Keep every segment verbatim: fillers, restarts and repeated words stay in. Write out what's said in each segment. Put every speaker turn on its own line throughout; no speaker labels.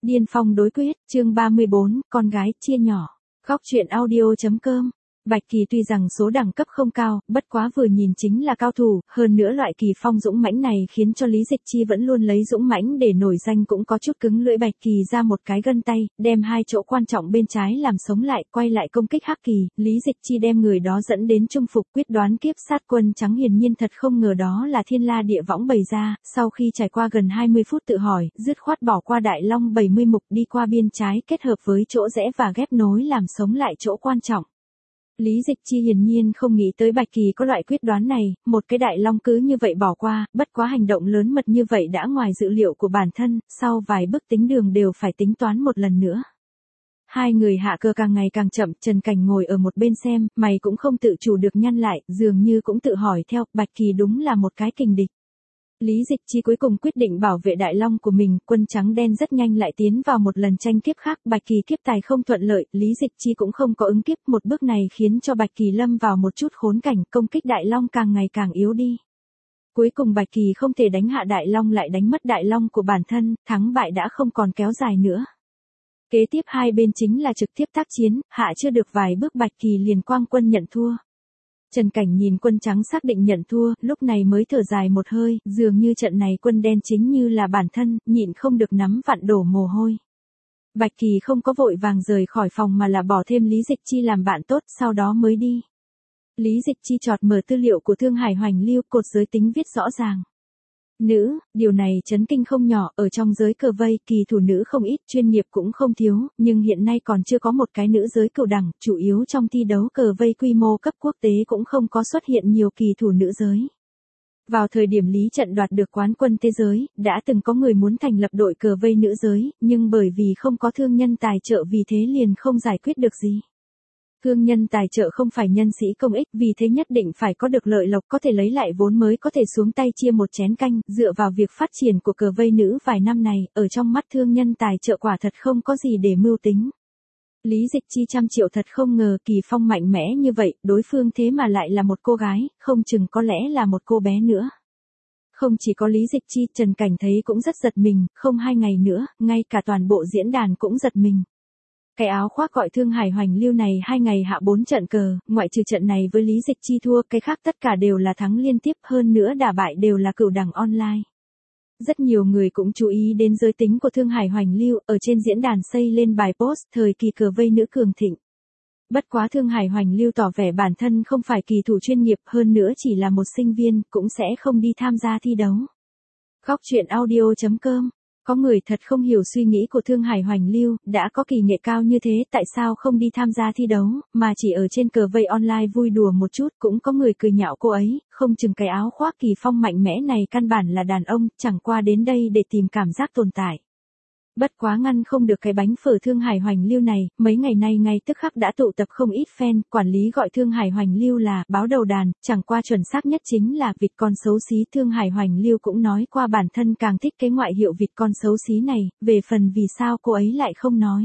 Điên phong đối quyết, chương ba mươi bốn, con gái, chia nhỏ. Góc truyện audio.com. Bạch Kỳ tuy rằng số đẳng cấp không cao, bất quá vừa nhìn chính là cao thủ, hơn nữa loại kỳ phong dũng mãnh này khiến cho Lý Dịch Chi vẫn luôn lấy dũng mãnh để nổi danh cũng có chút cứng lưỡi. Bạch Kỳ ra một cái gân tay, đem hai chỗ quan trọng bên trái làm sống lại, quay lại công kích Hắc Kỳ, Lý Dịch Chi đem người đó dẫn đến trung phục, quyết đoán kiếp sát quân trắng. Hiển nhiên thật không ngờ đó là thiên la địa võng bày ra, sau khi trải qua gần hai mươi phút tự hỏi, dứt khoát bỏ qua Đại Long bảy mươi mục đi qua biên trái kết hợp với chỗ rẽ và ghép nối làm sống lại chỗ quan trọng. Lý Dịch Chi hiển nhiên không nghĩ tới Bạch Kỳ có loại quyết đoán này, một cái Đại Long cứ như vậy bỏ qua, bất quá hành động lớn mật như vậy đã ngoài dự liệu của bản thân, sau vài bước tính đường đều phải tính toán một lần nữa. Hai người hạ cờ càng ngày càng chậm, Trần Cảnh ngồi ở một bên xem, mày cũng không tự chủ được nhăn lại, dường như cũng tự hỏi theo, Bạch Kỳ đúng là một cái kình địch. Lý Dịch Chi cuối cùng quyết định bảo vệ Đại Long của mình, quân trắng đen rất nhanh lại tiến vào một lần tranh kiếp khác, Bạch Kỳ kiếp tài không thuận lợi, Lý Dịch Chi cũng không có ứng kiếp, một bước này khiến cho Bạch Kỳ lâm vào một chút khốn cảnh, công kích Đại Long càng ngày càng yếu đi. Cuối cùng Bạch Kỳ không thể đánh hạ Đại Long lại đánh mất Đại Long của bản thân, thắng bại đã không còn kéo dài nữa. Kế tiếp hai bên chính là trực tiếp tác chiến, hạ chưa được vài bước Bạch Kỳ liền quang quân nhận thua. Trần Cảnh nhìn quân trắng xác định nhận thua, lúc này mới thở dài một hơi, dường như trận này quân đen chính như là bản thân, nhịn không được nắm vặn đổ mồ hôi. Bạch Kỳ không có vội vàng rời khỏi phòng mà là bỏ thêm Lý Dịch Chi làm bạn tốt, sau đó mới đi. Lý Dịch Chi chọt mở tư liệu của Thương Hải Hoành Lưu, cột giới tính viết rõ ràng. Nữ, điều này chấn kinh không nhỏ, ở trong giới cờ vây, kỳ thủ nữ không ít, chuyên nghiệp cũng không thiếu, nhưng hiện nay còn chưa có một cái nữ giới cửu đẳng, chủ yếu trong thi đấu cờ vây quy mô cấp quốc tế cũng không có xuất hiện nhiều kỳ thủ nữ giới. Vào thời điểm Lý Trận đoạt được quán quân thế giới, đã từng có người muốn thành lập đội cờ vây nữ giới, nhưng bởi vì không có thương nhân tài trợ vì thế liền không giải quyết được gì. Thương nhân tài trợ không phải nhân sĩ công ích, vì thế nhất định phải có được lợi lộc, có thể lấy lại vốn mới có thể xuống tay chia một chén canh. Dựa vào việc phát triển của cờ vây nữ vài năm này, ở trong mắt thương nhân tài trợ quả thật không có gì để mưu tính. Lý Dịch Chi trăm triệu thật không ngờ kỳ phong mạnh mẽ như vậy, đối phương thế mà lại là một cô gái, không chừng có lẽ là một cô bé nữa. Không chỉ có Lý Dịch Chi, Trần Cảnh thấy cũng rất giật mình, không hai ngày nữa, ngay cả toàn bộ diễn đàn cũng giật mình. Cái áo khoác gọi Thương Hải Hoành Lưu này hai ngày hạ bốn trận cờ, ngoại trừ trận này với Lý Dịch Chi thua, cái khác tất cả đều là thắng liên tiếp, hơn nữa đả bại đều là cửu đẳng online. Rất nhiều người cũng chú ý đến giới tính của Thương Hải Hoành Lưu, ở trên diễn đàn xây lên bài post thời kỳ cờ vây nữ cường thịnh. Bất quá Thương Hải Hoành Lưu tỏ vẻ bản thân không phải kỳ thủ chuyên nghiệp, hơn nữa chỉ là một sinh viên, cũng sẽ không đi tham gia thi đấu. Góc truyện audio.com. Có người thật không hiểu suy nghĩ của Thương Hải Hoành Lưu, đã có kỳ nghệ cao như thế tại sao không đi tham gia thi đấu, mà chỉ ở trên cờ vây online vui đùa một chút. Cũng có người cười nhạo cô ấy, không chừng cái áo khoác kỳ phong mạnh mẽ này căn bản là đàn ông, chẳng qua đến đây để tìm cảm giác tồn tại. Bất quá ngăn không được cái bánh phở Thương Hải Hoành Lưu này, mấy ngày nay ngay tức khắc đã tụ tập không ít fan, quản lý gọi Thương Hải Hoành Lưu là báo đầu đàn, chẳng qua chuẩn xác nhất chính là vịt con xấu xí. Thương Hải Hoành Lưu cũng nói qua bản thân càng thích cái ngoại hiệu vịt con xấu xí này, về phần vì sao cô ấy lại không nói.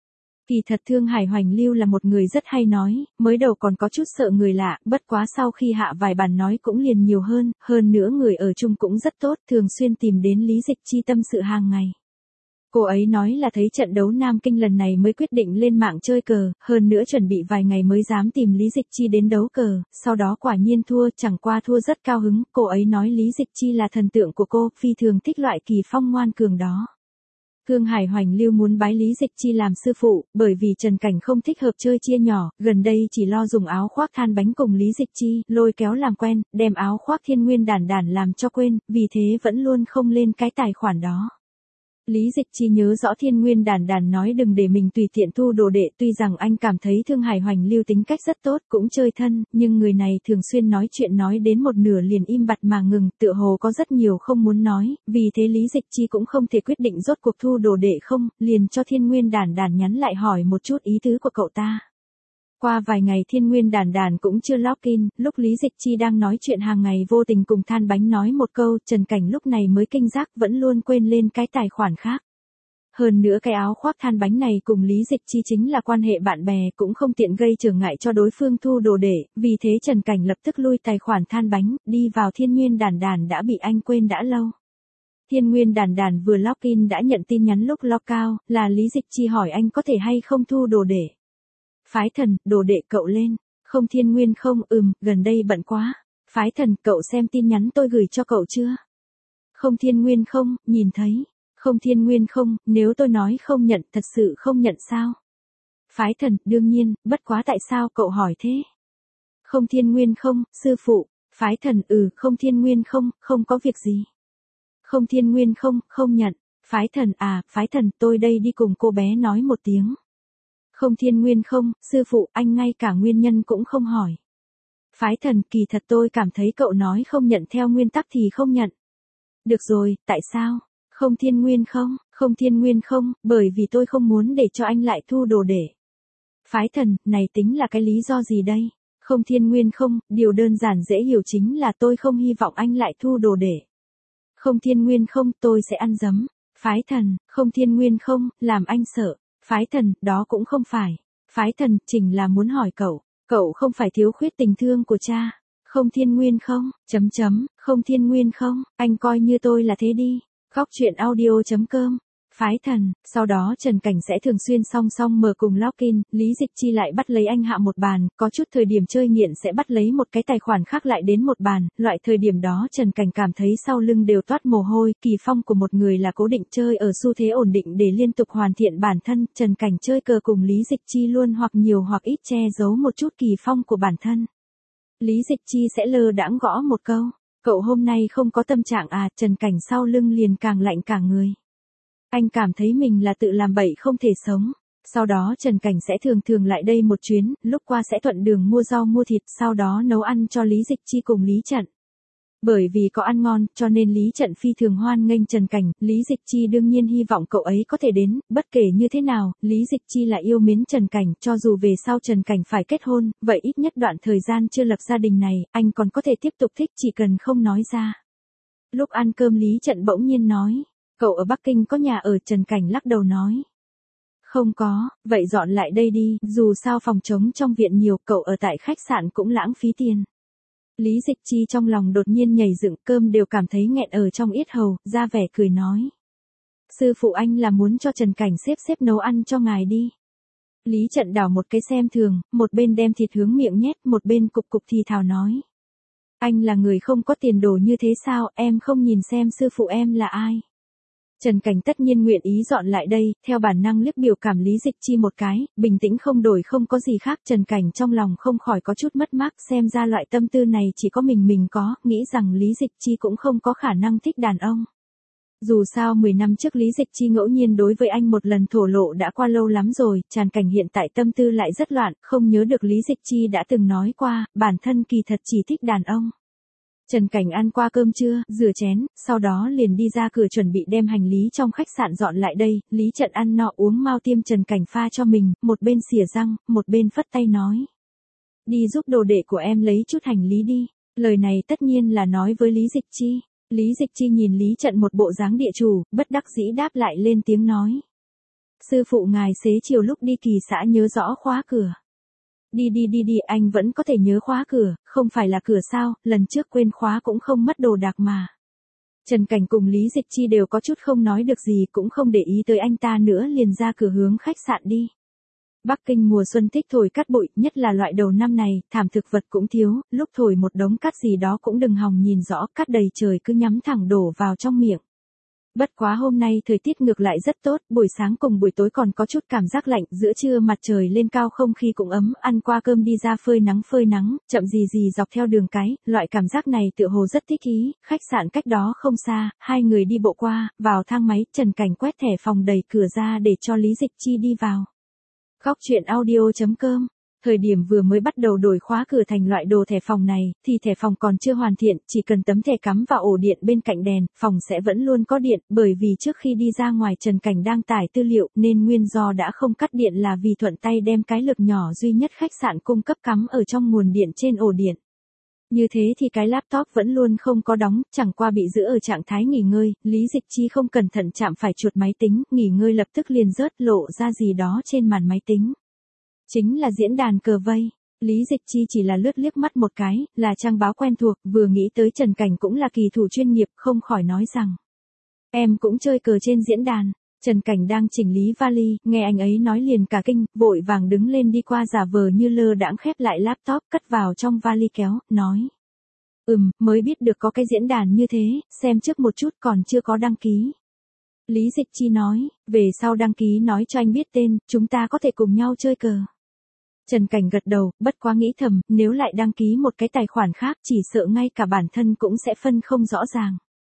Kỳ thật Thương Hải Hoành Lưu là một người rất hay nói, mới đầu còn có chút sợ người lạ, bất quá sau khi hạ vài bàn nói cũng liền nhiều hơn, hơn nữa người ở chung cũng rất tốt, thường xuyên tìm đến Lý Dịch Chi tâm sự hàng ngày. Cô ấy nói là thấy trận đấu Nam Kinh lần này mới quyết định lên mạng chơi cờ, hơn nữa chuẩn bị vài ngày mới dám tìm Lý Dịch Chi đến đấu cờ, sau đó quả nhiên thua, chẳng qua thua rất cao hứng, cô ấy nói Lý Dịch Chi là thần tượng của cô, phi thường thích loại kỳ phong ngoan cường đó. Thương Hải Hoành Lưu muốn bái Lý Dịch Chi làm sư phụ, bởi vì Trần Cảnh không thích hợp chơi chia nhỏ, gần đây chỉ lo dùng áo khoác than bánh cùng Lý Dịch Chi, lôi kéo làm quen, đem áo khoác Thiên Nguyên Đản Đản làm cho quên, vì thế vẫn luôn không lên cái tài khoản đó. Lý Dịch Chi nhớ rõ Thiên Nguyên Đản Đản nói đừng để mình tùy tiện thu đồ đệ, tuy rằng anh cảm thấy Thương Hải Hoành Lưu tính cách rất tốt, cũng chơi thân, nhưng người này thường xuyên nói chuyện nói đến một nửa liền im bặt mà ngừng, tựa hồ có rất nhiều không muốn nói, vì thế Lý Dịch Chi cũng không thể quyết định rốt cuộc thu đồ đệ không, liền cho Thiên Nguyên Đản Đản nhắn lại hỏi một chút ý tứ của cậu ta. Qua vài ngày Thiên Nguyên Đản Đản cũng chưa login, lúc Lý Dịch Chi đang nói chuyện hàng ngày vô tình cùng than bánh nói một câu, Trần Cảnh lúc này mới kinh giác vẫn luôn quên lên cái tài khoản khác. Hơn nữa cái áo khoác than bánh này cùng Lý Dịch Chi chính là quan hệ bạn bè, cũng không tiện gây trở ngại cho đối phương thu đồ đệ, vì thế Trần Cảnh lập tức lui tài khoản than bánh, đi vào Thiên Nguyên Đản Đản đã bị anh quên đã lâu. Thiên Nguyên đàn đàn vừa login đã nhận tin nhắn lúc log out, là Lý Dịch Chi hỏi anh có thể hay không thu đồ đệ. Phái Thần, đồ đệ cậu lên. Không Thiên Nguyên không, ừm, gần đây bận quá. Phái Thần, cậu xem tin nhắn tôi gửi cho cậu chưa? Không Thiên Nguyên không, nhìn thấy. Không Thiên Nguyên không, nếu tôi nói không nhận, thật sự không nhận sao? Phái Thần, đương nhiên, bất quá tại sao cậu hỏi thế? Không Thiên Nguyên không, sư phụ. Phái Thần, ừ, không Thiên Nguyên không, không có việc gì. Không Thiên Nguyên không, không nhận. Phái Thần, à, Phái Thần, tôi đây đi cùng cô bé nói một tiếng. Không Thiên Nguyên không, sư phụ, anh ngay cả nguyên nhân cũng không hỏi. Phái Thần, kỳ thật tôi cảm thấy cậu nói không nhận theo nguyên tắc thì không nhận. Được rồi, tại sao? Không Thiên Nguyên không, không Thiên Nguyên không, bởi vì tôi không muốn để cho anh lại thu đồ để. Phái Thần, này tính là cái lý do gì đây? Không Thiên Nguyên không, điều đơn giản dễ hiểu chính là tôi không hy vọng anh lại thu đồ để. Không Thiên Nguyên không, tôi sẽ ăn dấm. Phái Thần, không Thiên Nguyên không, làm anh sợ. Phái Thần, đó cũng không phải. Phái Thần, Trình là muốn hỏi cậu, cậu không phải thiếu khuyết tình thương của cha. Không Thiên Nguyên không, chấm chấm, không Thiên Nguyên không, anh coi như tôi là thế đi. Khóc chuyện audio chấm com. Phái Thần, sau đó Trần Cảnh sẽ thường xuyên song song mở cùng login, Lý Dịch Chi lại bắt lấy anh hạ một bàn, có chút thời điểm chơi nghiện sẽ bắt lấy một cái tài khoản khác lại đến một bàn, loại thời điểm đó Trần Cảnh cảm thấy sau lưng đều toát mồ hôi, kỳ phong của một người là cố định chơi ở xu thế ổn định để liên tục hoàn thiện bản thân, Trần Cảnh chơi cờ cùng Lý Dịch Chi luôn hoặc nhiều hoặc ít che giấu một chút kỳ phong của bản thân. Lý Dịch Chi sẽ lơ đãng gõ một câu, cậu hôm nay không có tâm trạng à, Trần Cảnh sau lưng liền càng lạnh cả người. Anh cảm thấy mình là tự làm bậy không thể sống. Sau đó Trần Cảnh sẽ thường thường lại đây một chuyến, lúc qua sẽ thuận đường mua rau mua thịt, sau đó nấu ăn cho Lý Dịch Chi cùng Lý Trận. Bởi vì có ăn ngon, cho nên Lý Trận phi thường hoan nghênh Trần Cảnh, Lý Dịch Chi đương nhiên hy vọng cậu ấy có thể đến, bất kể như thế nào, Lý Dịch Chi lại yêu mến Trần Cảnh, cho dù về sau Trần Cảnh phải kết hôn, vậy ít nhất đoạn thời gian chưa lập gia đình này, anh còn có thể tiếp tục thích chỉ cần không nói ra. Lúc ăn cơm Lý Trận bỗng nhiên nói. Cậu ở Bắc Kinh có nhà ở, Trần Cảnh lắc đầu nói. Không có, vậy dọn lại đây đi, dù sao phòng trống trong viện nhiều, cậu ở tại khách sạn cũng lãng phí tiền. Lý Dịch Chi trong lòng đột nhiên nhảy dựng, cơm đều cảm thấy nghẹn ở trong yết hầu, ra vẻ cười nói. Sư phụ anh là muốn cho Trần Cảnh xếp xếp nấu ăn cho ngài đi. Lý Trận đảo một cái xem thường, một bên đem thịt hướng miệng nhét, một bên cục cục thì thào nói. Anh là người không có tiền đồ như thế sao, em không nhìn xem sư phụ em là ai. Trần Cảnh tất nhiên nguyện ý dọn lại đây, theo bản năng liếc biểu cảm Lý Dịch Chi một cái, bình tĩnh không đổi không có gì khác, Trần Cảnh trong lòng không khỏi có chút mất mát, xem ra loại tâm tư này chỉ có mình mình có, nghĩ rằng Lý Dịch Chi cũng không có khả năng thích đàn ông. Dù sao mười năm trước Lý Dịch Chi ngẫu nhiên đối với anh một lần thổ lộ đã qua lâu lắm rồi, Trần Cảnh hiện tại tâm tư lại rất loạn, không nhớ được Lý Dịch Chi đã từng nói qua, bản thân kỳ thật chỉ thích đàn ông. Trần Cảnh ăn qua cơm trưa, rửa chén, sau đó liền đi ra cửa chuẩn bị đem hành lý trong khách sạn dọn lại đây, Lý Trận ăn nọ uống mau tiêm Trần Cảnh pha cho mình, một bên xỉa răng, một bên phất tay nói. Đi giúp đồ đệ của em lấy chút hành lý đi, lời này tất nhiên là nói với Lý Dịch Chi. Lý Dịch Chi nhìn Lý Trận một bộ dáng địa chủ, bất đắc dĩ đáp lại lên tiếng nói. Sư phụ ngài xế chiều lúc đi kỳ xã nhớ rõ khóa cửa. Đi đi đi đi, anh vẫn có thể nhớ khóa cửa, không phải là cửa sao, lần trước quên khóa cũng không mất đồ đạc mà. Trần Cảnh cùng Lý Dịch Chi đều có chút không nói được gì, cũng không để ý tới anh ta nữa, liền ra cửa hướng khách sạn đi. Bắc Kinh mùa xuân thích thổi cát bụi, nhất là loại đầu năm này, thảm thực vật cũng thiếu, lúc thổi một đống cát gì đó cũng đừng hòng nhìn rõ, cát đầy trời cứ nhắm thẳng đổ vào trong miệng. Bất quá hôm nay thời tiết ngược lại rất tốt, buổi sáng cùng buổi tối còn có chút cảm giác lạnh, giữa trưa mặt trời lên cao không khí cũng ấm, ăn qua cơm đi ra phơi nắng phơi nắng, chậm gì gì dọc theo đường cái, loại cảm giác này tựa hồ rất thích ý, khách sạn cách đó không xa, hai người đi bộ qua, vào thang máy, Trần Cảnh quét thẻ phòng đẩy cửa ra để cho Lý Dịch Chi đi vào. Khóc chuyện audio chấm com. Thời điểm vừa mới bắt đầu đổi khóa cửa thành loại đồ thẻ phòng này, thì thẻ phòng còn chưa hoàn thiện, chỉ cần tấm thẻ cắm vào ổ điện bên cạnh đèn, phòng sẽ vẫn luôn có điện, bởi vì trước khi đi ra ngoài Trần Cảnh đang tải tư liệu, nên nguyên do đã không cắt điện là vì thuận tay đem cái lược nhỏ duy nhất khách sạn cung cấp cắm ở trong nguồn điện trên ổ điện. Như thế thì cái laptop vẫn luôn không có đóng, chẳng qua bị giữ ở trạng thái nghỉ ngơi, Lý Dịch Chi không cẩn thận chạm phải chuột máy tính, nghỉ ngơi lập tức liền rớt lộ ra gì đó trên màn máy tính. Chính là diễn đàn cờ vây. Lý Dịch Chi chỉ là lướt liếc mắt một cái, là trang báo quen thuộc, vừa nghĩ tới Trần Cảnh cũng là kỳ thủ chuyên nghiệp, không khỏi nói rằng. Em cũng chơi cờ trên diễn đàn. Trần Cảnh đang chỉnh lý vali, nghe anh ấy nói liền cả kinh, vội vàng đứng lên đi qua giả vờ như lơ đãng khép lại laptop, cất vào trong vali kéo, nói. Ừm, mới biết được có cái diễn đàn như thế, xem trước một chút còn chưa có đăng ký. Lý Dịch Chi nói, về sau đăng ký nói cho anh biết tên, chúng ta có thể cùng nhau chơi cờ. Trần Cảnh gật đầu, bất quá nghĩ thầm, nếu lại đăng ký một cái tài khoản khác chỉ sợ ngay cả bản thân cũng sẽ phân không rõ ràng.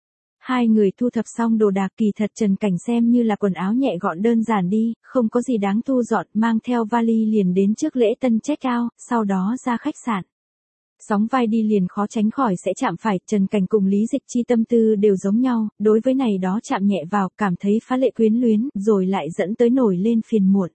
Hai người thu thập xong đồ đạc, kỳ thật Trần Cảnh xem như là quần áo nhẹ gọn đơn giản đi, không có gì đáng thu dọn, mang theo vali liền đến trước lễ tân check out, sau đó ra khách sạn. Sóng vai đi liền khó tránh khỏi sẽ chạm phải, Trần Cảnh cùng Lý Dịch Chi tâm tư đều giống nhau, đối với này đó chạm nhẹ vào, cảm thấy phá lệ quyến luyến, rồi lại dẫn tới nổi lên phiền muộn.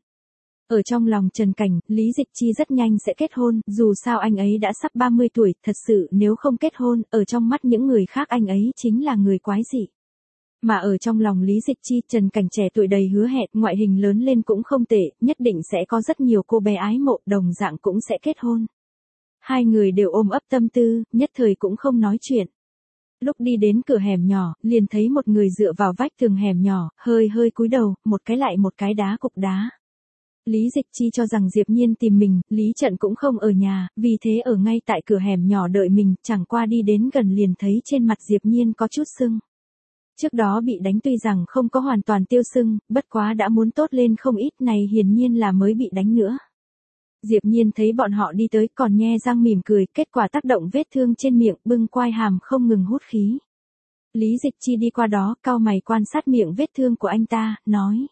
Ở trong lòng Trần Cảnh, Lý Dịch Chi rất nhanh sẽ kết hôn, dù sao anh ấy đã sắp ba mươi tuổi, thật sự nếu không kết hôn, ở trong mắt những người khác anh ấy chính là người quái dị. Mà ở trong lòng Lý Dịch Chi, Trần Cảnh trẻ tuổi đầy hứa hẹn, ngoại hình lớn lên cũng không tệ, nhất định sẽ có rất nhiều cô bé ái mộ, đồng dạng cũng sẽ kết hôn. Hai người đều ôm ấp tâm tư, nhất thời cũng không nói chuyện. Lúc đi đến cửa hẻm nhỏ, liền thấy một người dựa vào vách tường hẻm nhỏ, hơi hơi cúi đầu, một cái lại một cái đá cục đá. Lý Dịch Chi cho rằng Diệp Nhiên tìm mình, Lý Trận cũng không ở nhà, vì thế ở ngay tại cửa hẻm nhỏ đợi mình, chẳng qua đi đến gần liền thấy trên mặt Diệp Nhiên có chút sưng. Trước đó bị đánh tuy rằng không có hoàn toàn tiêu sưng, bất quá đã muốn tốt lên không ít, này hiển nhiên là mới bị đánh nữa. Diệp Nhiên thấy bọn họ đi tới còn nhe răng mỉm cười, kết quả tác động vết thương trên miệng, bưng quai hàm không ngừng hút khí. Lý Dịch Chi đi qua đó, cau mày quan sát miệng vết thương của anh ta, nói.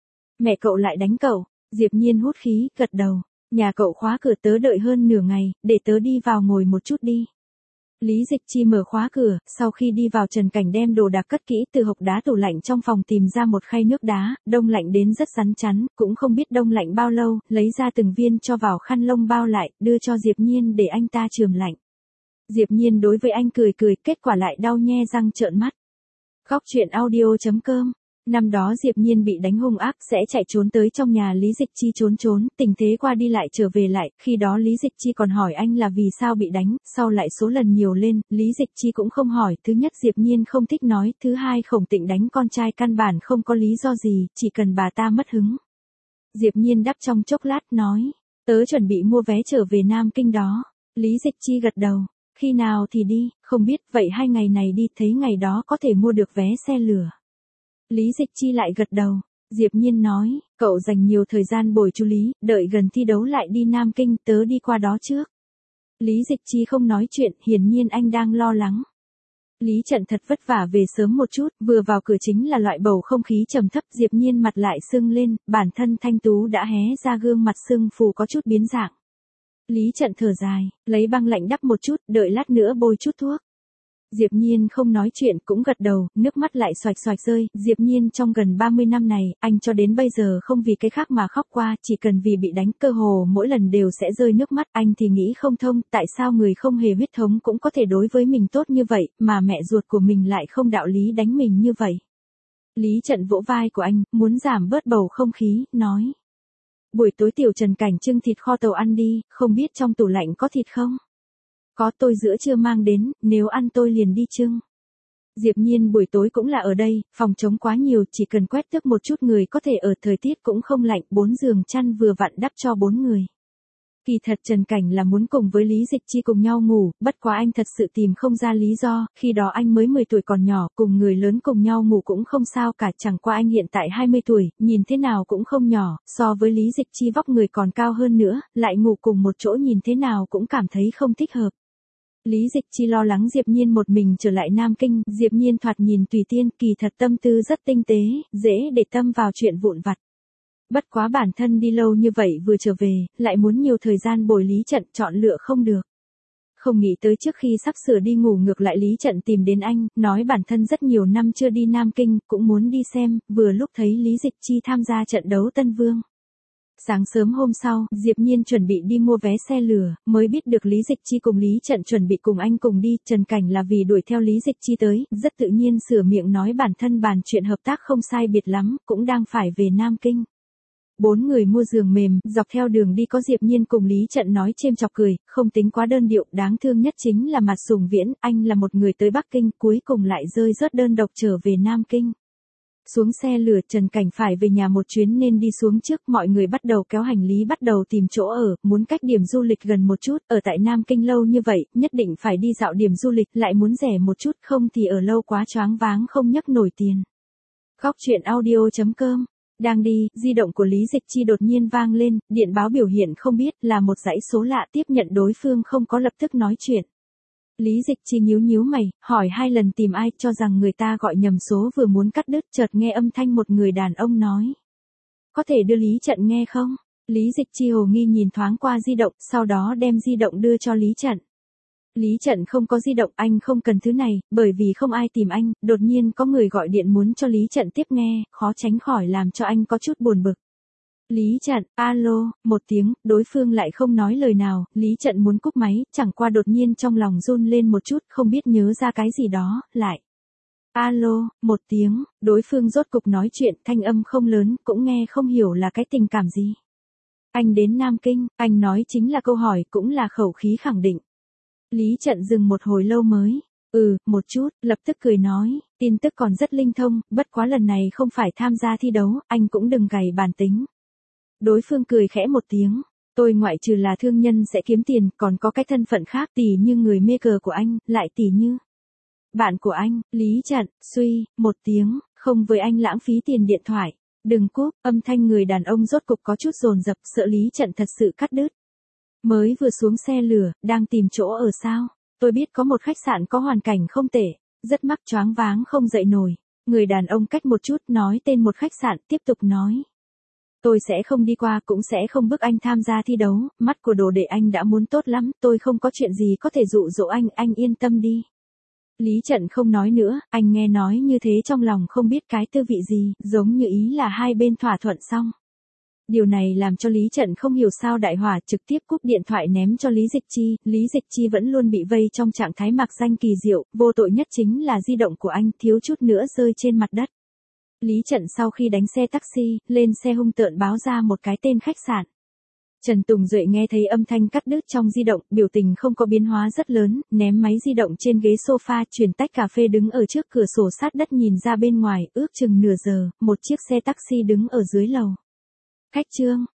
Mẹ cậu lại đánh cậu. Diệp Nhiên hút khí, gật đầu. Nhà cậu khóa cửa, tớ đợi hơn nửa ngày, để tớ đi vào ngồi một chút đi. Lý Dịch Chi mở khóa cửa, sau khi đi vào Trần Cảnh đem đồ đạc cất kỹ, từ hộc đá tủ lạnh trong phòng tìm ra một khay nước đá, đông lạnh đến rất rắn chắn, cũng không biết đông lạnh bao lâu, lấy ra từng viên cho vào khăn lông bao lại, đưa cho Diệp Nhiên để anh ta chườm lạnh. Diệp Nhiên đối với anh cười cười, kết quả lại đau nhe răng trợn mắt. Góc truyện audio chấm com. Năm đó Diệp Nhiên bị đánh hung ác sẽ chạy trốn tới trong nhà Lý Dịch Chi trốn trốn, tình thế qua đi lại trở về lại, khi đó Lý Dịch Chi còn hỏi anh là vì sao bị đánh, sau lại số lần nhiều lên, Lý Dịch Chi cũng không hỏi, thứ nhất Diệp Nhiên không thích nói, thứ hai Khổng Tịnh đánh con trai căn bản không có lý do gì, chỉ cần bà ta mất hứng. Diệp Nhiên đáp trong chốc lát nói, tớ chuẩn bị mua vé trở về Nam Kinh đó. Lý Dịch Chi gật đầu, khi nào thì đi, không biết, vậy hai ngày này đi, thấy ngày đó có thể mua được vé xe lửa. Lý Dịch Chi lại gật đầu. Diệp Nhiên nói, cậu dành nhiều thời gian bồi chú Lý, đợi gần thi đấu lại đi Nam Kinh, tớ đi qua đó trước. Lý Dịch Chi không nói chuyện, hiển nhiên anh đang lo lắng. Lý Trận thật vất vả về sớm một chút, vừa vào cửa chính là loại bầu không khí trầm thấp, Diệp Nhiên mặt lại sưng lên, bản thân thanh tú đã hé ra gương mặt sưng phù có chút biến dạng. Lý Trận thở dài, lấy băng lạnh đắp một chút, đợi lát nữa bôi chút thuốc. Diệp Nhiên không nói chuyện cũng gật đầu, nước mắt lại xoạch xoạch rơi, Diệp Nhiên trong gần ba mươi năm này, anh cho đến bây giờ không vì cái khác mà khóc qua, chỉ cần vì bị đánh cơ hồ mỗi lần đều sẽ rơi nước mắt, anh thì nghĩ không thông, tại sao người không hề huyết thống cũng có thể đối với mình tốt như vậy, mà mẹ ruột của mình lại không đạo lý đánh mình như vậy. Lý Trận vỗ vai của anh, muốn giảm bớt bầu không khí, nói. Buổi tối Tiểu Trần Cảnh trưng thịt kho tàu ăn đi, không biết trong tủ lạnh có thịt không? Có, tôi giữa trưa mang đến, nếu ăn tôi liền đi trưng. Diệp Nhiên buổi tối cũng là ở đây, phòng trống quá nhiều, chỉ cần quét tước một chút người có thể ở, thời tiết cũng không lạnh, bốn giường chăn vừa vặn đắp cho bốn người. Kỳ thật Trần Cảnh là muốn cùng với Lý Dịch Chi cùng nhau ngủ, bất quá anh thật sự tìm không ra lý do, khi đó anh mới mười tuổi còn nhỏ, cùng người lớn cùng nhau ngủ cũng không sao cả, chẳng qua anh hiện tại hai mươi tuổi, nhìn thế nào cũng không nhỏ, so với Lý Dịch Chi vóc người còn cao hơn nữa, lại ngủ cùng một chỗ nhìn thế nào cũng cảm thấy không thích hợp. Lý Dịch Chi lo lắng Diệp Nhiên một mình trở lại Nam Kinh, Diệp Nhiên thoạt nhìn tùy tiên, kỳ thật tâm tư rất tinh tế, dễ để tâm vào chuyện vụn vặt. Bất quá bản thân đi lâu như vậy vừa trở về, lại muốn nhiều thời gian bồi Lý Trận, chọn lựa không được. Không nghĩ tới trước khi sắp sửa đi ngủ ngược lại Lý Trận tìm đến anh, nói bản thân rất nhiều năm chưa đi Nam Kinh, cũng muốn đi xem, vừa lúc thấy Lý Dịch Chi tham gia trận đấu Tân Vương. Sáng sớm hôm sau, Diệp Nhiên chuẩn bị đi mua vé xe lửa, mới biết được Lý Dịch Chi cùng Lý Trận chuẩn bị cùng anh cùng đi, Trần Cảnh là vì đuổi theo Lý Dịch Chi tới, rất tự nhiên sửa miệng nói bản thân bàn chuyện hợp tác không sai biệt lắm, cũng đang phải về Nam Kinh. Bốn người mua giường mềm, dọc theo đường đi có Diệp Nhiên cùng Lý Trận nói chêm chọc cười, không tính quá đơn điệu, đáng thương nhất chính là Mạt Sùng Viễn, anh là một người tới Bắc Kinh, cuối cùng lại rơi rớt đơn độc trở về Nam Kinh. Xuống xe lửa Trần Cảnh phải về nhà một chuyến nên đi xuống trước, mọi người bắt đầu kéo hành lý bắt đầu tìm chỗ ở, muốn cách điểm du lịch gần một chút, ở tại Nam Kinh lâu như vậy, nhất định phải đi dạo điểm du lịch, lại muốn rẻ một chút, không thì ở lâu quá choáng váng không nhấc nổi tiền. Góc chuyện audio chấm com. Đang đi, di động của Lý Dịch Chi đột nhiên vang lên, điện báo biểu hiện không biết, là một dãy số lạ, tiếp nhận đối phương không có lập tức nói chuyện. Lý Dịch Chi nhíu nhíu mày, hỏi hai lần tìm ai, cho rằng người ta gọi nhầm số vừa muốn cắt đứt, chợt nghe âm thanh một người đàn ông nói. Có thể đưa Lý Trận nghe không? Lý Dịch Chi hồ nghi nhìn thoáng qua di động, sau đó đem di động đưa cho Lý Trận. Lý Trận không có di động, anh không cần thứ này, bởi vì không ai tìm anh, đột nhiên có người gọi điện muốn cho Lý Trận tiếp nghe, khó tránh khỏi làm cho anh có chút buồn bực. Lý Trận, alo, một tiếng, đối phương lại không nói lời nào, Lý Trận muốn cúp máy, chẳng qua đột nhiên trong lòng run lên một chút, không biết nhớ ra cái gì đó, lại. Alo, một tiếng, đối phương rốt cục nói chuyện, thanh âm không lớn, cũng nghe không hiểu là cái tình cảm gì. Anh đến Nam Kinh, anh nói chính là câu hỏi, cũng là khẩu khí khẳng định. Lý Trận dừng một hồi lâu mới, ừ, một chút, lập tức cười nói, tin tức còn rất linh thông, bất quá lần này không phải tham gia thi đấu, anh cũng đừng gầy bản tính. Đối phương cười khẽ một tiếng, tôi ngoại trừ là thương nhân sẽ kiếm tiền, còn có cái thân phận khác, tỉ như người mê cờ của anh, lại tỉ như bạn của anh. Lý Trận, suy, một tiếng, không với anh lãng phí tiền điện thoại, đừng cúp, âm thanh người đàn ông rốt cục có chút dồn dập, sợ Lý Trận thật sự cắt đứt. Mới vừa xuống xe lửa, đang tìm chỗ ở sao, tôi biết có một khách sạn có hoàn cảnh không tệ, rất mắc choáng váng không dậy nổi. Người đàn ông cách một chút nói tên một khách sạn, tiếp tục nói. Tôi sẽ không đi qua, cũng sẽ không bức anh tham gia thi đấu, mắt của đồ đệ anh đã muốn tốt lắm, tôi không có chuyện gì có thể dụ dỗ anh, anh yên tâm đi. Lý Trận không nói nữa, anh nghe nói như thế trong lòng không biết cái tư vị gì, giống như ý là hai bên thỏa thuận xong. Điều này làm cho Lý Trận không hiểu sao đại hỏa, trực tiếp cúp điện thoại ném cho Lý Dịch Chi, Lý Dịch Chi vẫn luôn bị vây trong trạng thái mạc danh kỳ diệu, vô tội nhất chính là di động của anh thiếu chút nữa rơi trên mặt đất. Lý Trận sau khi đánh xe taxi, lên xe hung tợn báo ra một cái tên khách sạn. Trần Tùng Duệ nghe thấy âm thanh cắt đứt trong di động, biểu tình không có biến hóa rất lớn, ném máy di động trên ghế sofa, chuyển tách cà phê đứng ở trước cửa sổ sát đất nhìn ra bên ngoài, ước chừng nửa giờ, một chiếc xe taxi đứng ở dưới lầu. Khách Trương,